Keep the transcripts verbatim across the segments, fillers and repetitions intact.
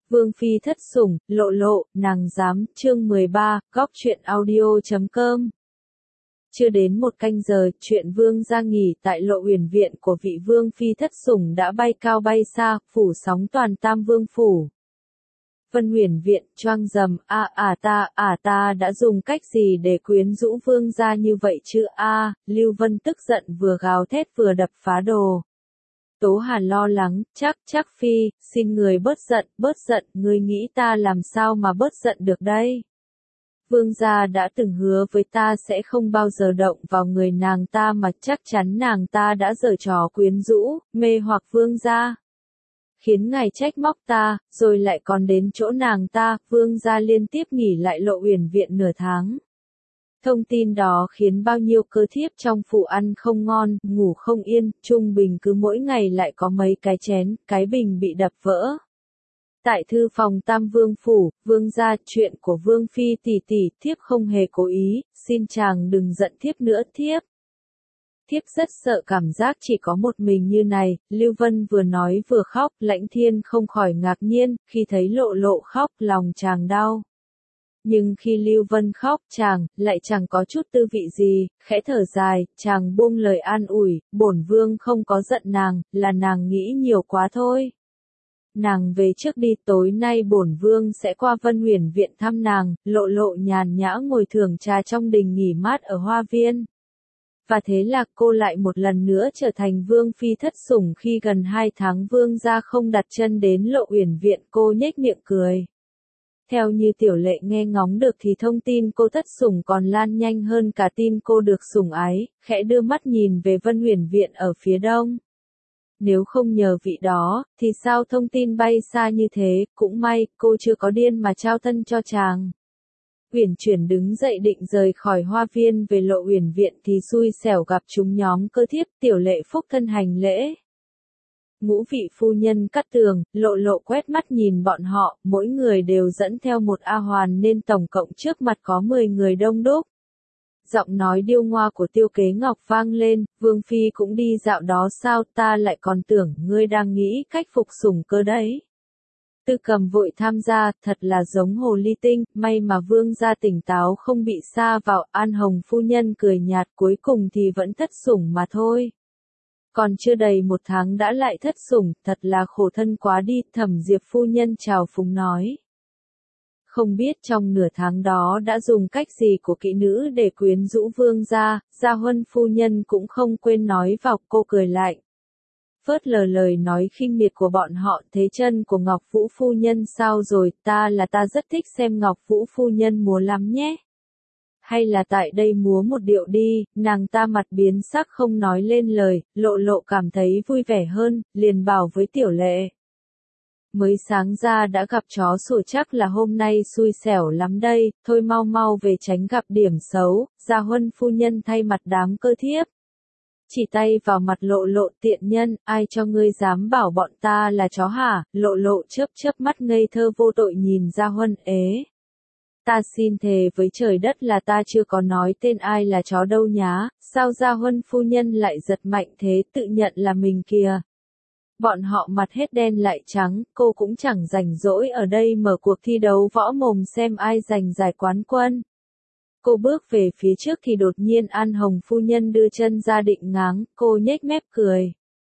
Vương phi thất sủng, lộ lộ, nàng dám, chương mười ba, góc truyện audio chấm com. Chưa đến một canh giờ, chuyện vương gia nghỉ tại Lộ Uyển viện của vị vương phi thất sủng đã bay cao bay xa, phủ sóng toàn Tam Vương phủ. Vân Uyển viện, choang rầm, a à ta, à ta đã dùng cách gì để quyến rũ vương gia như vậy chứ a? À, Lưu Vân tức giận vừa gào thét vừa đập phá đồ. Tố Hàn lo lắng, chắc, chắc phi, xin người bớt giận, bớt giận, ngươi nghĩ ta làm sao mà bớt giận được đây? Vương gia đã từng hứa với ta sẽ không bao giờ động vào người nàng ta mà chắc chắn nàng ta đã giở trò quyến rũ, mê hoặc vương gia. Khiến ngài trách móc ta, rồi lại còn đến chỗ nàng ta, vương gia liên tiếp nghỉ lại Lộ Uyển viện nửa tháng. Thông tin đó khiến bao nhiêu cơ thiếp trong phủ ăn không ngon, ngủ không yên, trung bình cứ mỗi ngày lại có mấy cái chén, cái bình bị đập vỡ. Tại thư phòng Tam Vương phủ, vương gia, chuyện của vương phi tỷ tỷ, thiếp không hề cố ý, xin chàng đừng giận thiếp nữa thiếp. Thiếp rất sợ cảm giác chỉ có một mình như này, Lưu Vân vừa nói vừa khóc, Lãnh Thiên không khỏi ngạc nhiên, khi thấy Lộ Lộ khóc, lòng chàng đau. Nhưng khi Lưu Vân khóc, chàng, lại chẳng có chút tư vị gì, khẽ thở dài, chàng buông lời an ủi, bổn vương không có giận nàng, là nàng nghĩ nhiều quá thôi. Nàng về trước đi, tối nay bổn vương sẽ qua Vân Uyển viện thăm nàng. Lộ Lộ nhàn nhã ngồi thưởng trà trong đình nghỉ mát ở hoa viên. Và thế là cô lại một lần nữa trở thành vương phi thất sủng. Khi gần hai tháng vương gia không đặt chân đến Lộ Uyển viện, cô nhếch miệng cười. Theo như Tiểu Lệ nghe ngóng được thì thông tin cô thất sủng còn lan nhanh hơn cả tin cô được sủng ái, khẽ đưa mắt nhìn về Vân Uyển viện ở phía đông. Nếu không nhờ vị đó, thì sao thông tin bay xa như thế, cũng may, cô chưa có điên mà trao thân cho chàng. Uyển Chuyển đứng dậy định rời khỏi hoa viên về Lộ Uyển viện thì xui xẻo gặp chúng nhóm cơ thiếp. Tiểu Lệ phúc thân hành lễ. Ngũ vị phu nhân Cát Tường, Lộ Lộ quét mắt nhìn bọn họ, mỗi người đều dẫn theo một A Hoàn nên tổng cộng trước mặt có mười người đông đúc. Giọng nói điêu ngoa của Tiêu Kế Ngọc vang lên, vương phi cũng đi dạo đó sao, ta lại còn tưởng ngươi đang nghĩ cách phục sủng cơ đấy. Tư Cầm vội tham gia, thật là giống hồ ly tinh, may mà vương gia tỉnh táo không bị sa vào. An Hồng phu nhân cười nhạt, cuối cùng thì vẫn thất sủng mà thôi. Còn chưa đầy một tháng đã lại thất sủng, thật là khổ thân quá đi, Thẩm Diệp phu nhân chào phúng nói. Không biết trong nửa tháng đó đã dùng cách gì của kỹ nữ để quyến rũ vương gia, Gia Huân phu nhân cũng không quên nói vào. Cô cười lạnh. Phớt lờ lời nói khinh miệt của bọn họ. Thế chân của Ngọc Vũ phu nhân sao rồi, ta là ta rất thích xem Ngọc Vũ phu nhân múa lắm nhé. Hay là tại đây múa một điệu đi, nàng ta mặt biến sắc không nói lên lời. Lộ Lộ cảm thấy vui vẻ hơn, liền bảo với Tiểu Lệ. Mới sáng ra đã gặp chó sủa, chắc là hôm nay xui xẻo lắm đây, thôi mau mau về tránh gặp điểm xấu. Gia Huân phu nhân thay mặt đám cơ thiếp. Chỉ tay vào mặt Lộ Lộ, tiện nhân, ai cho ngươi dám bảo bọn ta là chó hả? Lộ Lộ chớp chớp mắt ngây thơ vô tội nhìn Gia Huân, ế. Ta xin thề với trời đất là ta chưa có nói tên ai là chó đâu nhá, sao Gia Huân phu nhân lại giật mạnh thế, tự nhận là mình kìa. Bọn họ mặt hết đen lại trắng, cô cũng chẳng rảnh rỗi ở đây mở cuộc thi đấu võ mồm xem ai giành giải quán quân. Cô bước về phía trước thì đột nhiên An Hồng phu nhân đưa chân ra định ngáng, cô nhếch mép cười.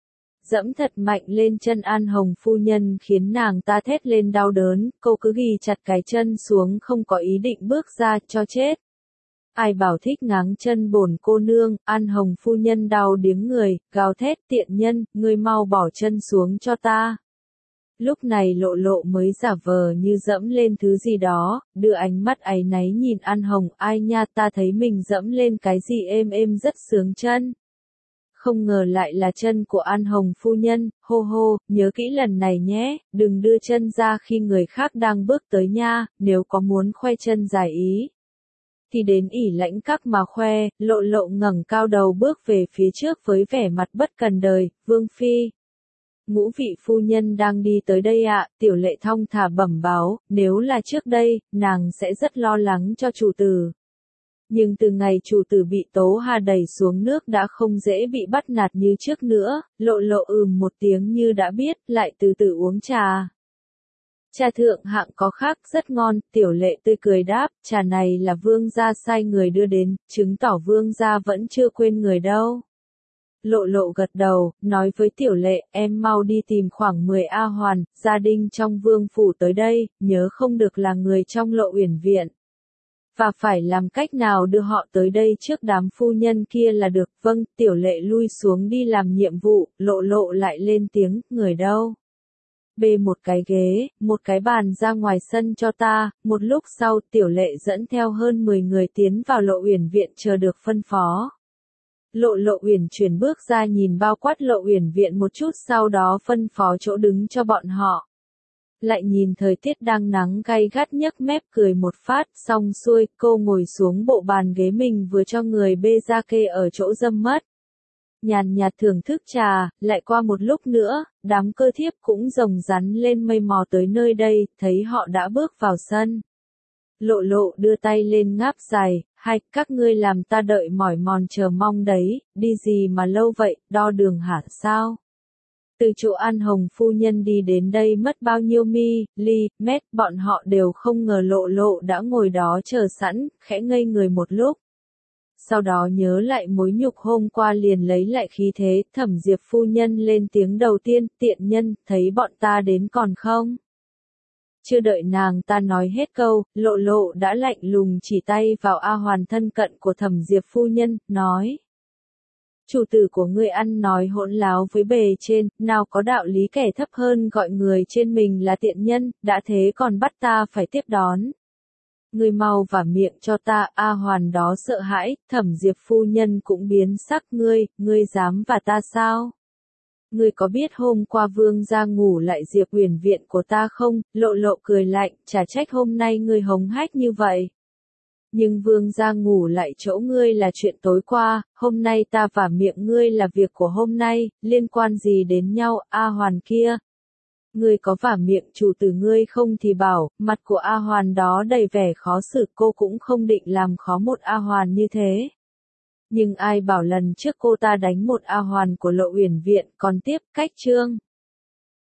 Dẫm thật mạnh lên chân An Hồng phu nhân khiến nàng ta thét lên đau đớn, cô cứ ghi chặt cái chân xuống không có ý định bước ra, cho chết. Ai bảo thích ngáng chân bổn cô nương, An Hồng phu nhân đau điếng người, gào thét, tiện nhân, ngươi mau bỏ chân xuống cho ta. Lúc này Lộ Lộ mới giả vờ như dẫm lên thứ gì đó, đưa ánh mắt áy náy nhìn An Hồng, ai nha, ta thấy mình dẫm lên cái gì êm êm rất sướng chân. Không ngờ lại là chân của An Hồng phu nhân, hô hô, nhớ kỹ lần này nhé, đừng đưa chân ra khi người khác đang bước tới nha, nếu có muốn khoe chân dài ý. Thì đến ỉ lãnh các mà khoe. Lộ Lộ ngẩng cao đầu bước về phía trước với vẻ mặt bất cần đời, vương phi. Ngũ vị phu nhân đang đi tới đây ạ, Tiểu Lệ thong thả bẩm báo, nếu là trước đây, nàng sẽ rất lo lắng cho chủ tử. Nhưng từ ngày chủ tử bị Tố Hà đẩy xuống nước đã không dễ bị bắt nạt như trước nữa. Lộ Lộ ừm một tiếng như đã biết, lại từ từ uống trà. Trà thượng hạng có khác rất ngon, Tiểu Lệ tươi cười đáp, trà này là vương gia sai người đưa đến, chứng tỏ vương gia vẫn chưa quên người đâu. Lộ Lộ gật đầu, nói với Tiểu Lệ, em mau đi tìm khoảng mười A Hoàn, gia đình trong vương phủ tới đây, nhớ không được là người trong Lộ Uyển viện. Và phải làm cách nào đưa họ tới đây trước đám phu nhân kia là được. Vâng, Tiểu Lệ lui xuống đi làm nhiệm vụ, Lộ Lộ lại lên tiếng, người đâu? Bê một cái ghế, một cái bàn ra ngoài sân cho ta. Một lúc sau, Tiểu Lệ dẫn theo hơn mười người tiến vào Lộ Uyển viện chờ được phân phó. Lộ Lộ Uyển chuyển bước ra nhìn bao quát Lộ Uyển viện một chút, sau đó phân phó chỗ đứng cho bọn họ. Lại nhìn thời tiết đang nắng gay gắt nhấc mép cười một phát, xong xuôi, cô ngồi xuống bộ bàn ghế mình vừa cho người bê ra kê ở chỗ dâm mất. Nhàn nhạt thưởng thức trà, lại qua một lúc nữa, đám cơ thiếp cũng rồng rắn lên mây mò tới nơi đây, thấy họ đã bước vào sân. Lộ Lộ đưa tay lên ngáp dài, hai, các ngươi làm ta đợi mỏi mòn chờ mong đấy, đi gì mà lâu vậy, đo đường hả sao? Từ chỗ An Hồng phu nhân đi đến đây mất bao nhiêu mi, ly, mét, bọn họ đều không ngờ Lộ Lộ đã ngồi đó chờ sẵn, khẽ ngây người một lúc. Sau đó nhớ lại mối nhục hôm qua liền lấy lại khí thế, Thẩm Diệp phu nhân lên tiếng đầu tiên, tiện nhân, thấy bọn ta đến còn không? Chưa đợi nàng ta nói hết câu, Lộ Lộ đã lạnh lùng chỉ tay vào A Hoàn thân cận của Thẩm Diệp phu nhân, nói. Chủ tử của ngươi ăn nói hỗn láo với bề trên, nào có đạo lý kẻ thấp hơn gọi người trên mình là tiện nhân, đã thế còn bắt ta phải tiếp đón. Ngươi mau vả miệng cho ta, A Hoàn đó sợ hãi, Thẩm Diệp phu nhân cũng biến sắc, ngươi, ngươi dám vả ta sao? Ngươi có biết hôm qua vương gia ngủ lại Diệp Uyển viện của ta không? Lộ Lộ cười lạnh, chả trách hôm nay ngươi hống hách như vậy. Nhưng vương gia ngủ lại chỗ ngươi là chuyện tối qua, hôm nay ta vả miệng ngươi là việc của hôm nay, liên quan gì đến nhau, A Hoàn kia? Ngươi có vả miệng chủ tử ngươi không thì bảo, mặt của A Hoàn đó đầy vẻ khó xử, cô cũng không định làm khó một A Hoàn như thế. Nhưng ai bảo lần trước cô ta đánh một A Hoàn của Lộ Uyển viện, còn tiếp, cách trương.